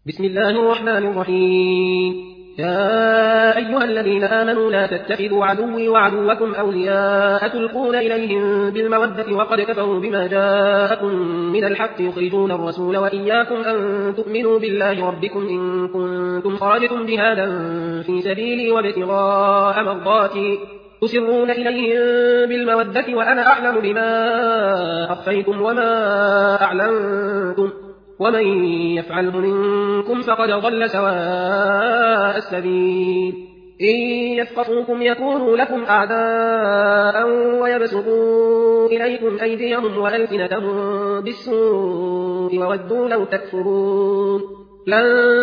بسم الله الرحمن الرحيم. يا أيها الذين آمنوا لا تتخذوا عدوي وعدوكم أولياء تلقون إليهم بالمودة وقد كفروا بما جاءكم من الحق يخرجون الرسول وإياكم أن تؤمنوا بالله ربكم إن كنتم خرجتم جهادا في سبيلي وابتغاء مرضاتي تسرون إليهم بالمودة وأنا أعلم بما أخفيتم وما أعلنتم ومن يفعله منكم فقد ضل سواء السبيل. إن يثقفوكم يكونوا لكم أعداء ويبسطوا إليكم أيديهم وألسنتهم بالسوء وودوا لو تكفرون. لن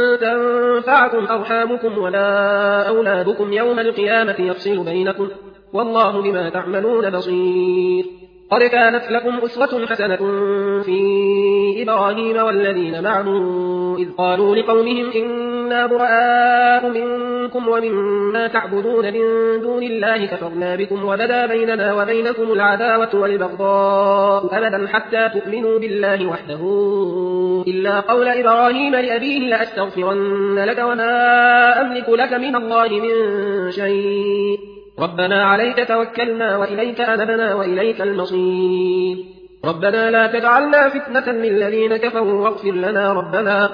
تنفعكم أرحامكم ولا أولادكم يوم القيامة يفصل بينكم والله بما تعملون بصير. قد كانت لكم أسوة حسنة في إبراهيم والذين معه إذ قالوا لقومهم إنا براء منكم ومما تعبدون من دون الله كفرنا بكم وبدا بيننا وبينكم العداوة والبغضاء أبدا حتى تؤمنوا بالله وحده إلا قول إبراهيم لأبيه لأستغفرن لك وما أملك لك من الله من شيء ربنا عليك توكلنا وإليك أنبنا وإليك المصير. ربنا لا تجعلنا فتنة للذين كفروا واغفر لنا ربنا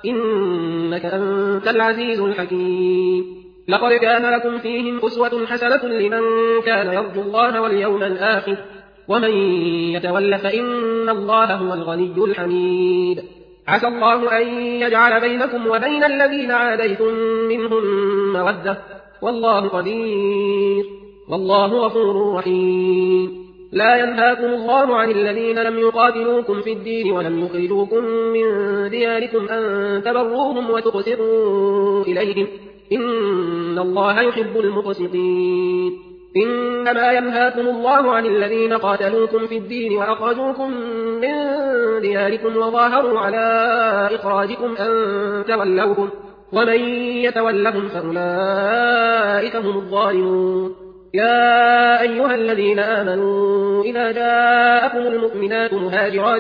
إنك أنت العزيز الحكيم. لقد كان لكم فيهم أسوة حسنة لمن كان يرجو الله واليوم الآخر ومن يتول فإن الله هو الغني الحميد. عسى الله أن يجعل بينكم وبين الذين عاديتم منهم مودة والله قدير والله غفور رحيم. لا ينهاكم الله عن الذين لم يقاتلوكم في الدين ولم يخرجوكم من دياركم أن تبروهم وتقسطوا إليهم إن الله يحب المقسطين. إنما ينهاكم الله عن الذين قاتلوكم في الدين وأخرجوكم من دياركم وظاهروا على إخراجكم أن تولوهم ومن يتولهم فأولئك هم الظالمون. يا أيها الذين آمنوا إذا جاءكم المؤمنات مهاجرات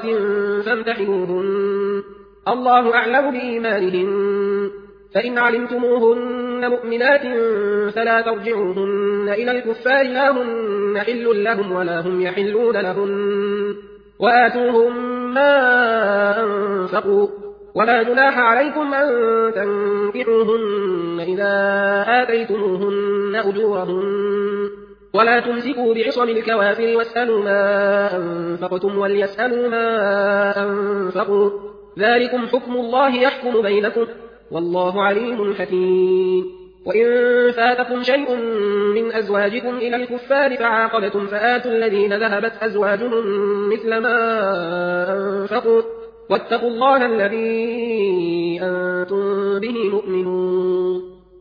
فامتحنوهن الله أعلم بإيمانهن فإن علمتموهن مؤمنات فلا ترجعوهن إلى الكفار لا هن حل لهم ولا هم يحلون لهن وآتوهم ما أنفقوا ولا جناح عليكم أن تنكحوهن إذا آتيتموهن أجورهن ولا تمسكوا بعصم الكوافر واسألوا ما أنفقتم وليسألوا ما أنفقوا ذلكم حكم الله يحكم بينكم والله عليم حكيم. وإن فاتكم شيء من أزواجكم إلى الكفار فعاقبتم فآتوا الذين ذهبت أزواجهم مثل ما أنفقوا واتقوا الله الذي أنتم به مؤمنون.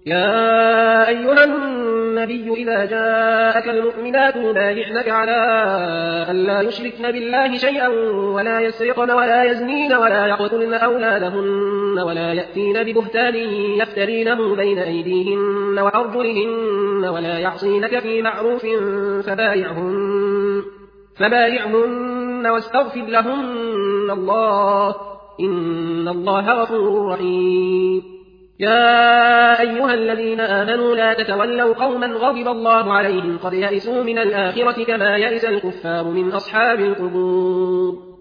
يا أيها النبي إذا جاءك المؤمنات يبايعنك على أن لا يشركن بالله شيئا ولا يسرقن ولا يزنين ولا يقتلن أولادهن ولا يأتين ببهتان يفترينه بين أيديهن وأرجلهن ولا يعصينك في معروف فبايعهن واستغفر لهن الله إن الله غفور رحيم. يا أيها الذين آمنوا لا تتولوا قوما غضب الله عليهم قد يئسوا من الآخرة كما يئس الكفار من أصحاب القبور.